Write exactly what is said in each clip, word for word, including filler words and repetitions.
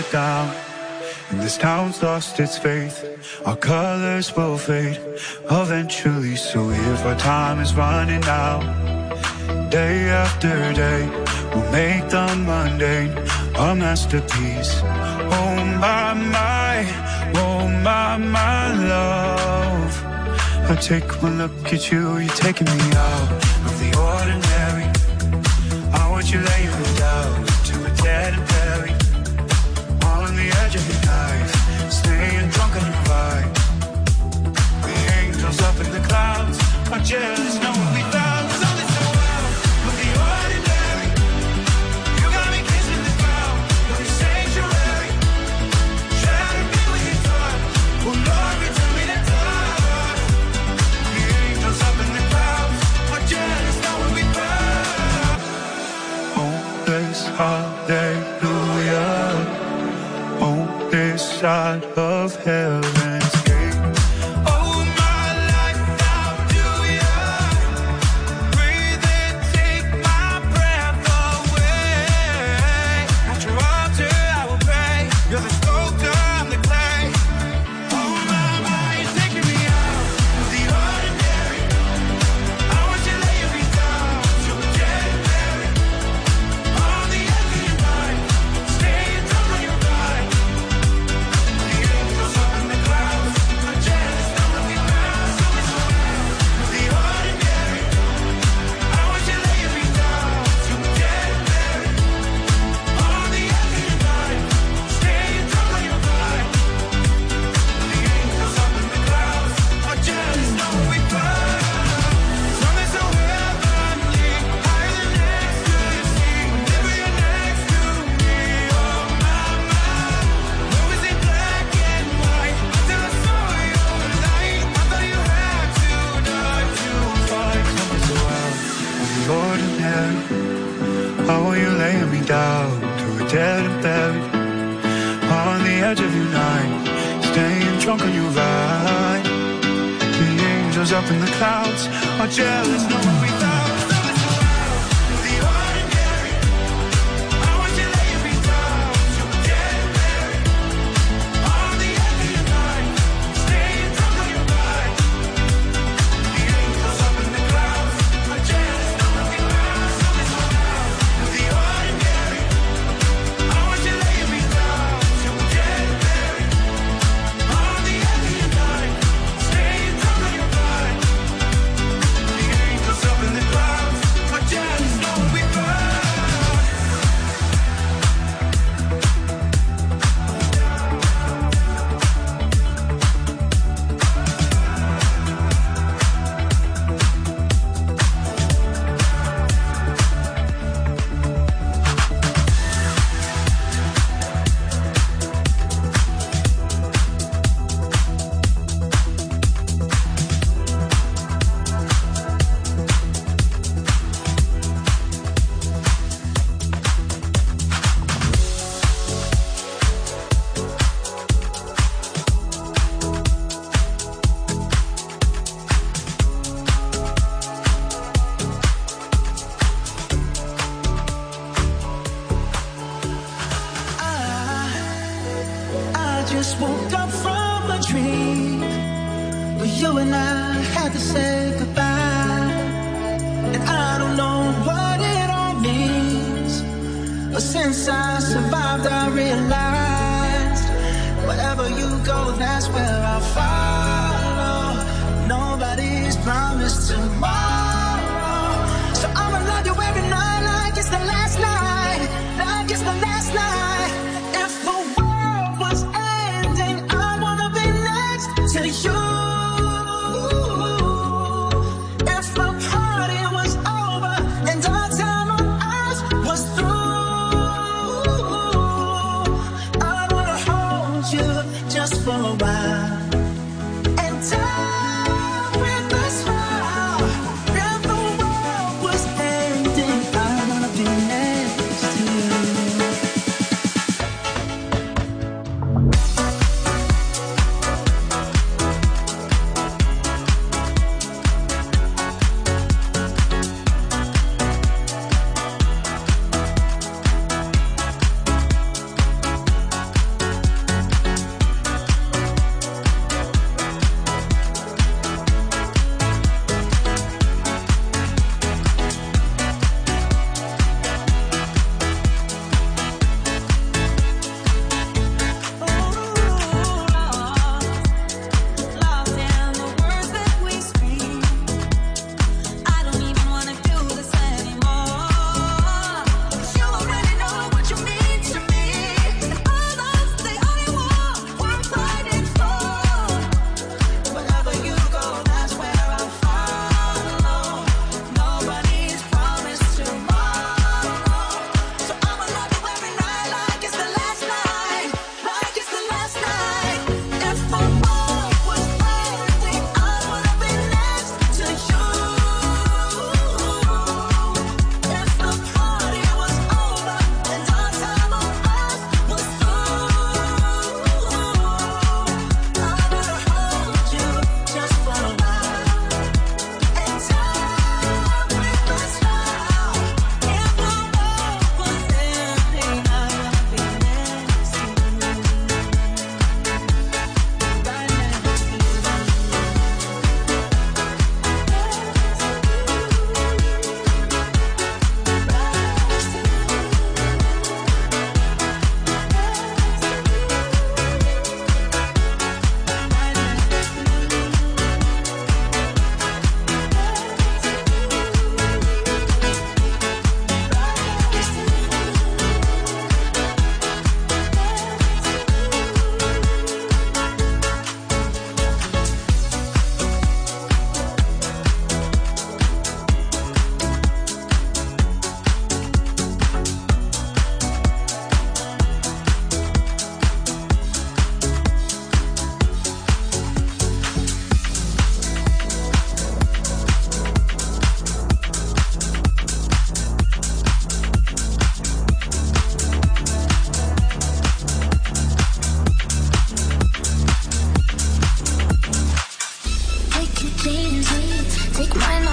we're down, and this town's lost its faith. Our colors will fade eventually. So if our time is running out, day after day, we'll make the mundane a masterpiece. Oh my, my, oh my, my love. I take one look at you, you're taking me out of the ordinary. I want you laying me down to a dead and buried, on the edge of your knife, staying drunk on your vibe. The angels up in the clouds are jealous, know what we found. Something so wild with the ordinary. You got me kissing the ground, like a sanctuary. Shatter me with your touch, oh Lord, return me to touch. The angels up in the clouds are jealous, know what we found. Hopeless hallelujah, on this side of heaven's gate. Oh, my life, how do ya? Breathe in, take my breath away. At your altar, I will pray. You're the sculptor, I'm the clay. Oh, my, my, you're taking me out of the ordinary. I want you laying me down to a dead and buried, on the edge of your night, staying drunk on your ride. The angels up in the clouds are jealous, know what we found. Something so wild with the ordinary. I want you laying me down to a dead and buried, on the edge of your night, staying drunk on your ride. The angels up in the clouds are jealous, know what we found. Something so heavenly, higher than ecstasy. Whenever you're next to me, oh my, my. Movies in black and white, until I saw your light. I thought you had to die to find something so wild of the ordinary. How are you laying me down to a dead and buried, on the edge of your night, staying drunk on your ride. The angels up in the clouds are jealous, know what we found. Something so wild with the ordinary. I want you laying me down to a dead and buried, on the edge of your night, staying drunk on your ride. The angels up in the clouds are jealous, know what we found. Something so wild with the ordinary. I want you laying me down to a dead and buried, on the edge of your night, staying drunk on your ride. The angels up in the clouds are jealous, know what we found. I just woke up from a dream where you and I had to say goodbye. And I don't know what it all means, but since I survived, I realized wherever you go, that's where I'll follow. Nobody's promised tomorrow, so I'ma love you every night like it's the last night, like it's the last night. If the world was ending, I wanna be next to you. If the party was over and our time on earth was through, I wanna hold you just for a while and die with a smile. If the world was ending, I wanna be next to you.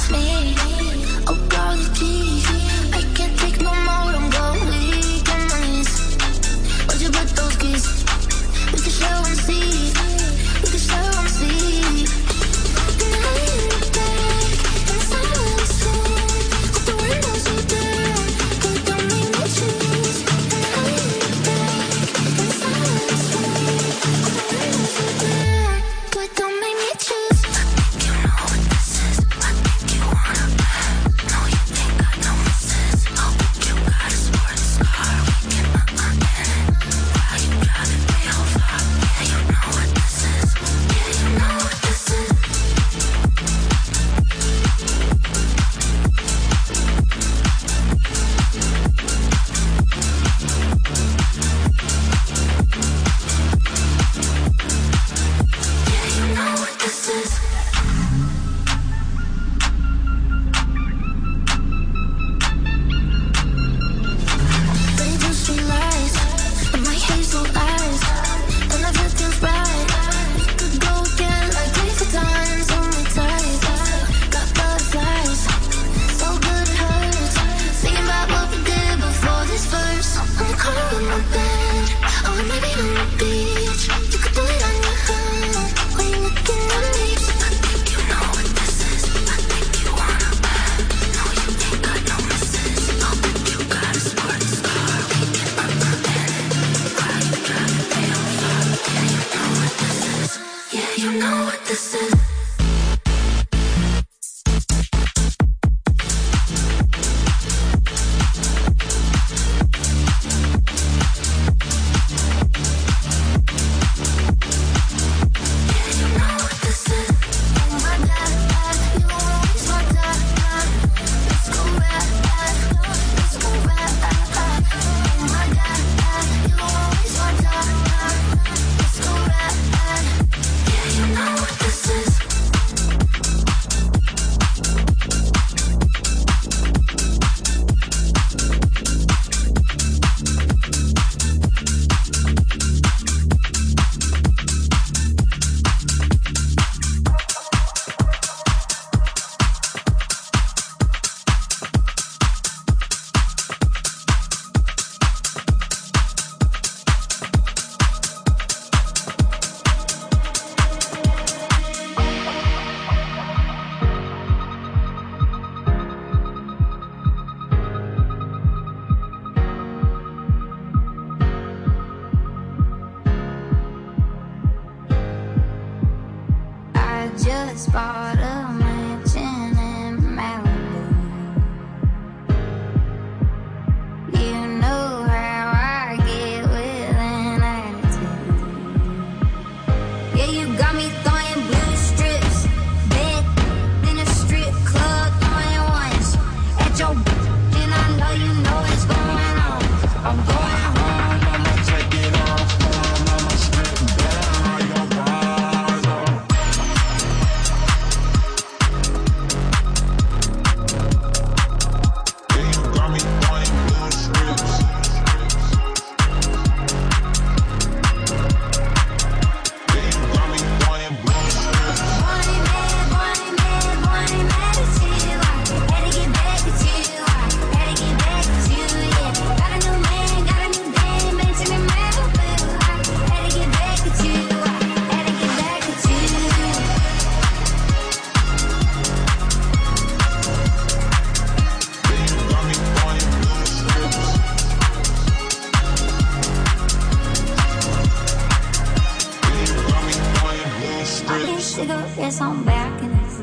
cigarettes on balconies.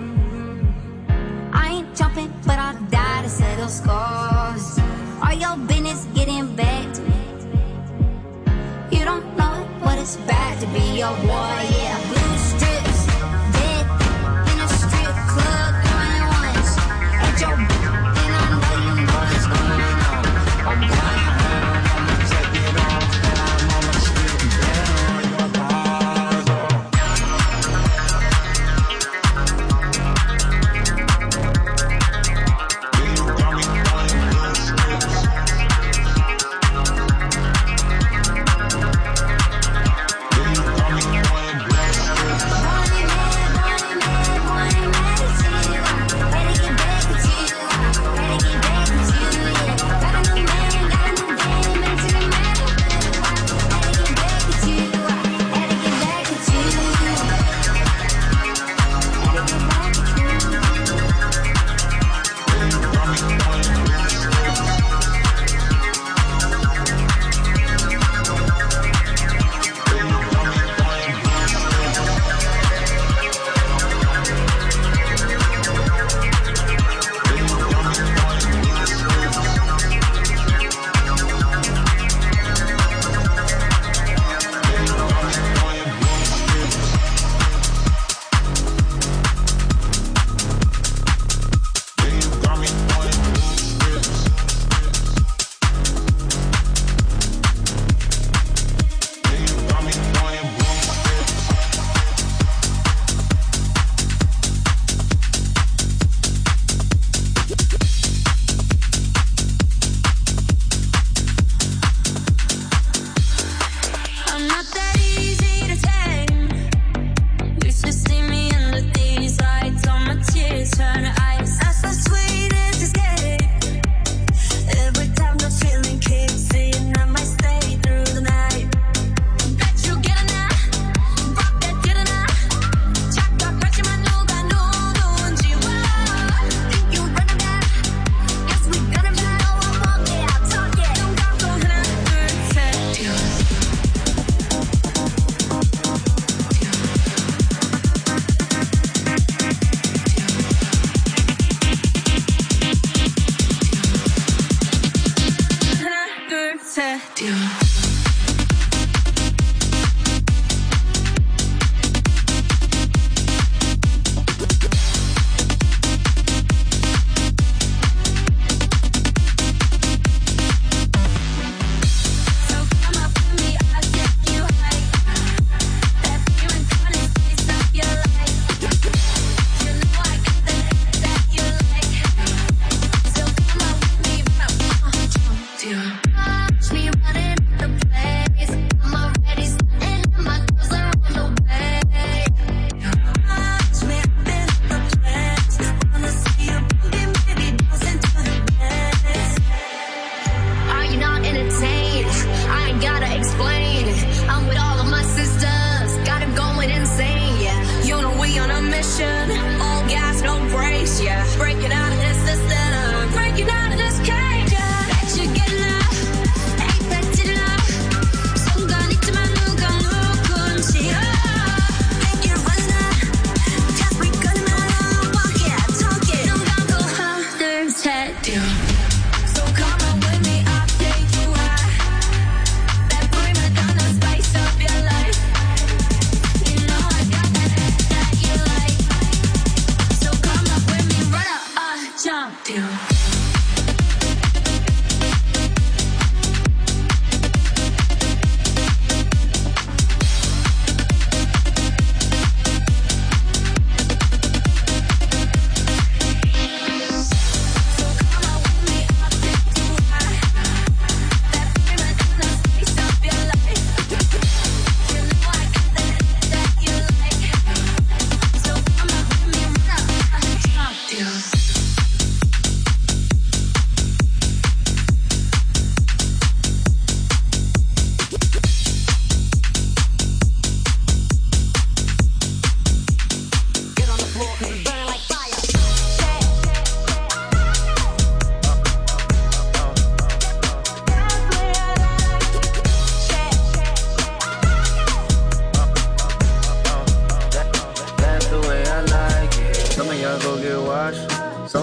I ain't jumping, but I'll die to settle scores. All your business getting back to me. You don't know what it's bad to be your war, yeah. Blue strips, dead in a strip club, going once. At your and I know you know what's going on. I'm going home, I'ma take it off, and I'm on the street, down your bars, oh. You got me playing blue strips. You got me playing blue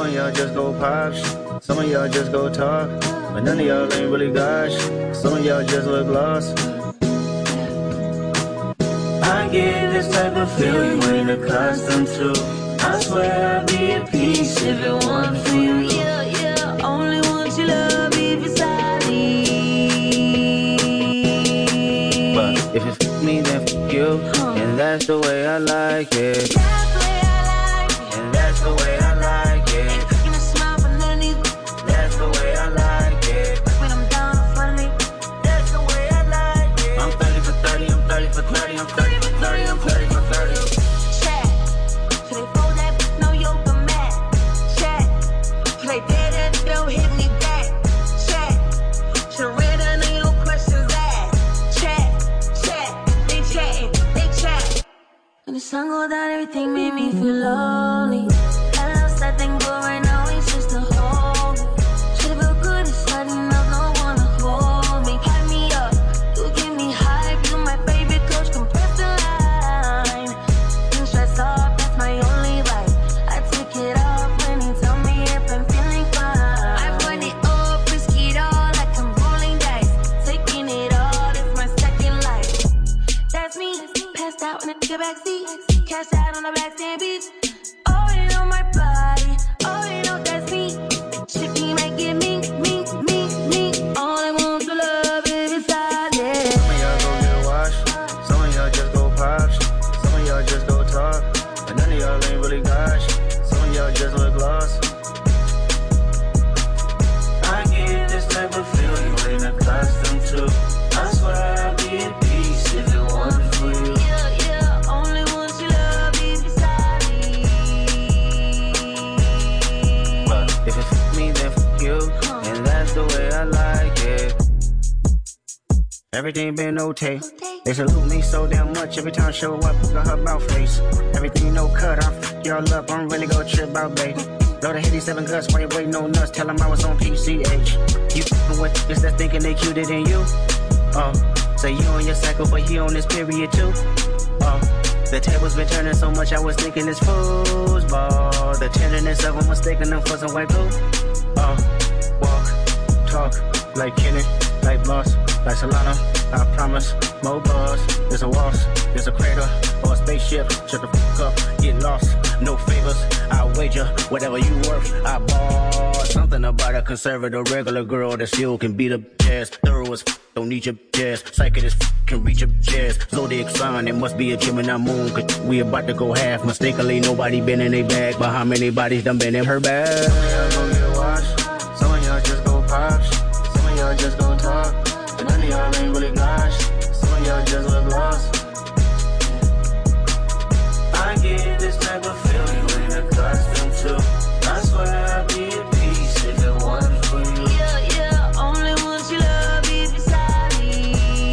of y'all just go pop shit. Some of y'all just go talk. But none of y'all ain't really got shit. Some of y'all just look lost. I get this type of feeling you ain't accustomed to. I swear I'd be at peace if it wasn't for you. Yeah, yeah, only want your love if it's solid. But if it's f me, then f you. And that's the way I like it. That's the way I like it. And that's the way I like it. Ain't cooking a smile for none of these. That's the way I like it. When I'm down in front of me. That's the way I like it. I'm thirty for thirty, I'm thirty for thirty, I'm thirty for thirty, I'm thirty for thirty. Check. Should they fold that? No yoga mat. Check. Should they dare that? Don't hit me back. Check. Should have read under your questions asked. Check. Check. They chatting. They chat. When the sun go down, everything made me feel lonely. Had a little sad thing, but right now it's just a home. Should've felt good, it's sudden enough, no one to hold me. Hype me up, you give me hype. You my favorite coach, compress the line. Didn't stress off, that's my only right. I take it off when you tell me if I'm feeling fine. I run it up, risk it all like I'm rolling dice. Taking it all, it's my second life. That's me, passed out in the backseat. Cash out on the backstand beach. Oh, you know my body. Oh, you know that's me. Shit, me might get me, me, me, me. All I want to love is inside, yeah. Some of y'all go get washed. Some of y'all just go pop shit. Some of y'all just go talk. But none of y'all ain't really got shit. Some of y'all just look lost. I get this type of feeling you ain't accustomed to. I swear I'd be at peace if it wasn't for you. Yeah, yeah. Only want your love if it's solid. But if it's f me, then f you. And that's the way I like it. Everything been okay. They salute me so damn much every time I show up. Look at her mouth face. Everything no cut. I f y'all up. I'm really gonna trip out, babe. Load of eighty-seven guts while you waiting on nuts. Tell them I was on P C H. You f***ing with niggas that thinking they cuter than you. Uh, say you on your cycle, but he on this period too. Uh, the tables been turning so much, I was thinking it's foosball. The tenderness of them mistaking them for some white glue. Uh, walk, talk, like Kenny, like Boss, like Solana. I promise, more buzz. There's a waltz, there's a crater, or a spaceship. Shut the fuck up, get lost. No favors, I wager whatever you worth. I bought something about a conservative regular girl that still can beat up jazz. Thorough as f, don't need your jazz. Psychic as f, can reach your jazz. Zodiac sign, it must be a Gemini moon. Cause we about to go half. Mistakenly, nobody been in their bag. But how many bodies done been in her bag? Some of y'all go get washed. Some of y'all just go pop shit. Some of y'all just go talk. But none of y'all ain't really got shit. Some of y'all just look lost. I get this type of feeling you ain't accustomed to. I swear I'd be at peace if it wasn't for you. Yeah, yeah. Only want your love if it's solid.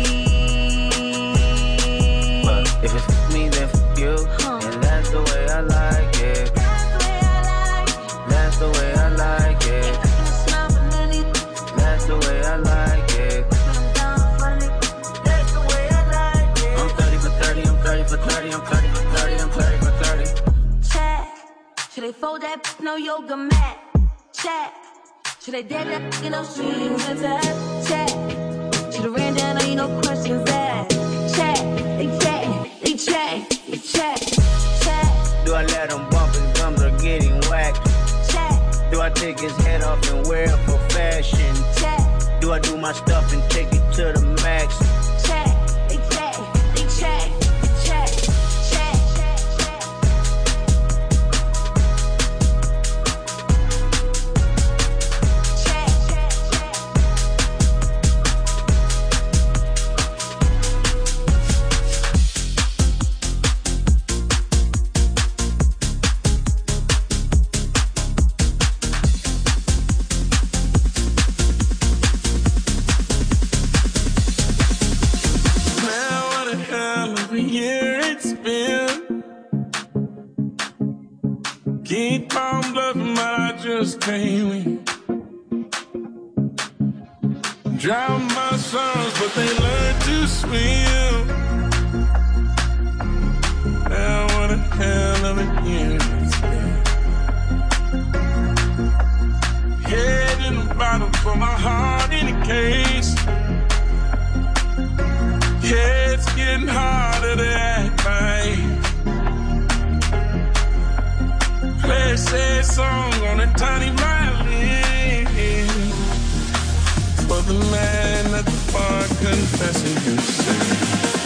But if it's f me, then f you. And that's the way I like it. That's the way I like it. That's the way I like it. Ain't cooking a smile for none of these. That's the way I like it. When I'm down in front of me. That's the way I like it. I'm thirty for thirty, I'm thirty for thirty, I'm thirty for thirty, I'm thirty for thirty. Check. Should they fold that? No yoga mat. Check. Should they dead that? You know, strings attached. Check. Should have ran down on you, no questions asked. Check. They check. They check. They check. Check. Do I let him bump his gums or get him whacked? Check. Do I take his head off and wear it for fashion? Check. Do I do my stuff and take it to the max? Check. They check. They check. They check. Check. Check. Check. Check. Check. Check. Keep on bluffing, but I just can't win. Drown my sons, but they learn to swim. Now what a hell of a year it's been. sad song on a tiny violin for the man at the bar confessing his sin.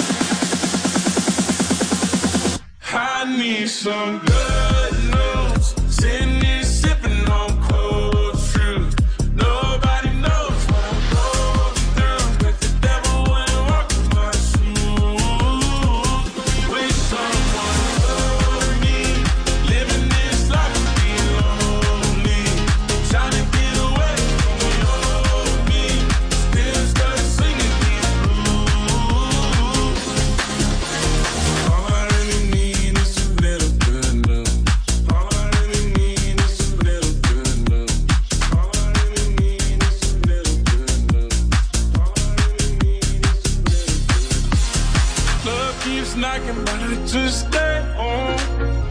I need some good news. Sitting here sipping on cold fruit. Nobody knows what I'm going through, but the devil wouldn't walk in my shoes. Wish someone told me living this life would be lonely. Trying to get away from the old me. Still stuck singing these blues. All I really need is a little good love. All I really need is a little good love. All I really need is a little good love. All I really need is a little good love. Love keeps knocking, but I just stay home.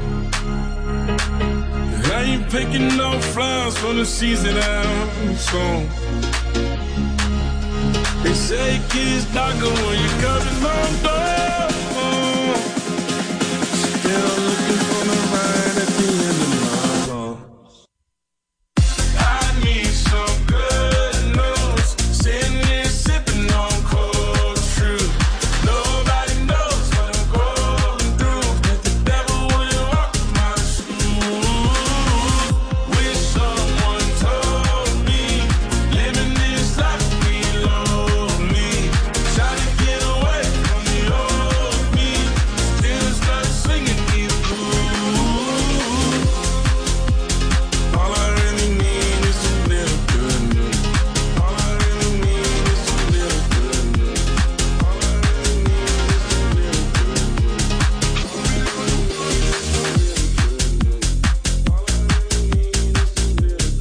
I ain't picking no flowers for the season I'm sown. They say it gets darker when you're coming home door. Still looking for the ride at the end of my road. I need some good news. Sitting here sipping on cold fruit. Nobody knows what I'm going through, but the devil wouldn't walk in my shoes. Wish someone told me living this life would be lonely. Trying to get away from the old me. Still stuck singing these blues. All I really need is a little good news. All I really need is a little good news. All I really need is a little good news. All I really need is a little good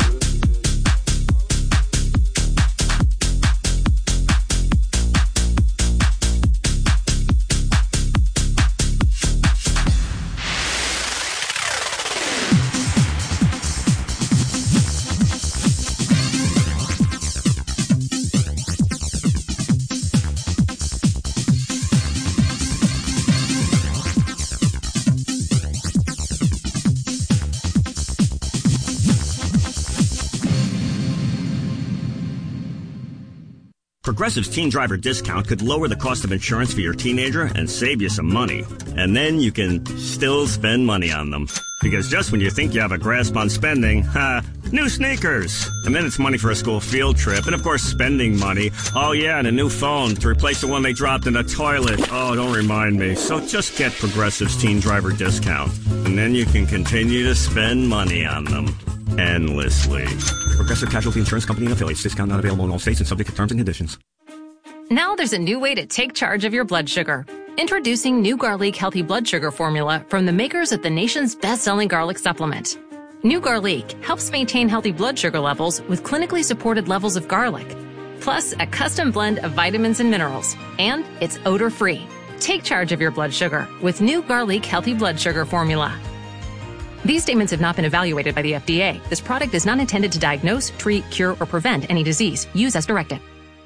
Progressive's Teen Driver discount could lower the cost of insurance for your teenager and save you some money. And then you can still spend money on them. Because just when you think you have a grasp on spending, ha, new sneakers. And then it's money for a school field trip. And of course, spending money. Oh yeah, and a new phone to replace the one they dropped in the toilet. Oh, don't remind me. So just get Progressive's Teen Driver discount. And then you can continue to spend money on them. Endlessly. Progressive Casualty Insurance Company and affiliates. Discount not available in all states and subject to terms and conditions. Now there's a new way to take charge of your blood sugar. Introducing new Garlic Healthy Blood Sugar Formula from the makers of the nation's best-selling garlic supplement. New Garlic helps maintain healthy blood sugar levels with clinically supported levels of garlic, plus a custom blend of vitamins and minerals, and it's odor-free. Take charge of your blood sugar with new Garlic Healthy Blood Sugar Formula. These statements have not been evaluated by the F D A. This product is not intended to diagnose, treat, cure, or prevent any disease. Use as directed.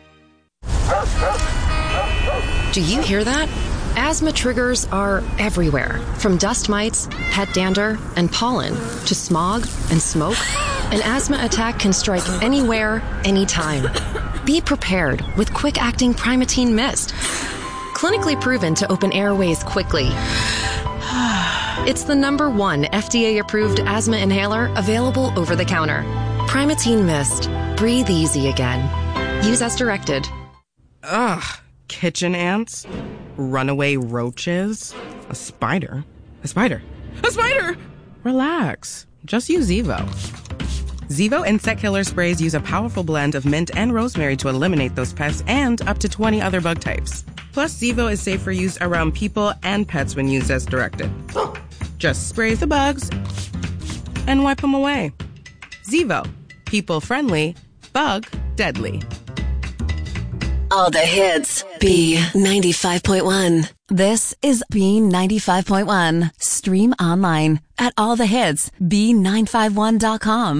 Do you hear that? Asthma triggers are everywhere, from dust mites, pet dander, and pollen, to smog and smoke. An asthma attack can strike anywhere, anytime. Be prepared with quick-acting Primatene Mist. Clinically proven to open airways quickly. It's the number one F D A-approved asthma inhaler available over the counter. Primatene Mist. Breathe easy again. Use as directed. Ugh. Kitchen ants. Runaway roaches. A spider. A spider. A spider! Relax. Just use Zevo. Zevo insect killer sprays use a powerful blend of mint and rosemary to eliminate those pests and up to twenty other bug types. Plus, Zevo is safe for use around people and pets when used as directed. Just spray the bugs and wipe them away. Zevo. People friendly, bug deadly. All the hits. B ninety-five point one. This is B ninety-five point one. Stream online at all the hits B nine five one dot com.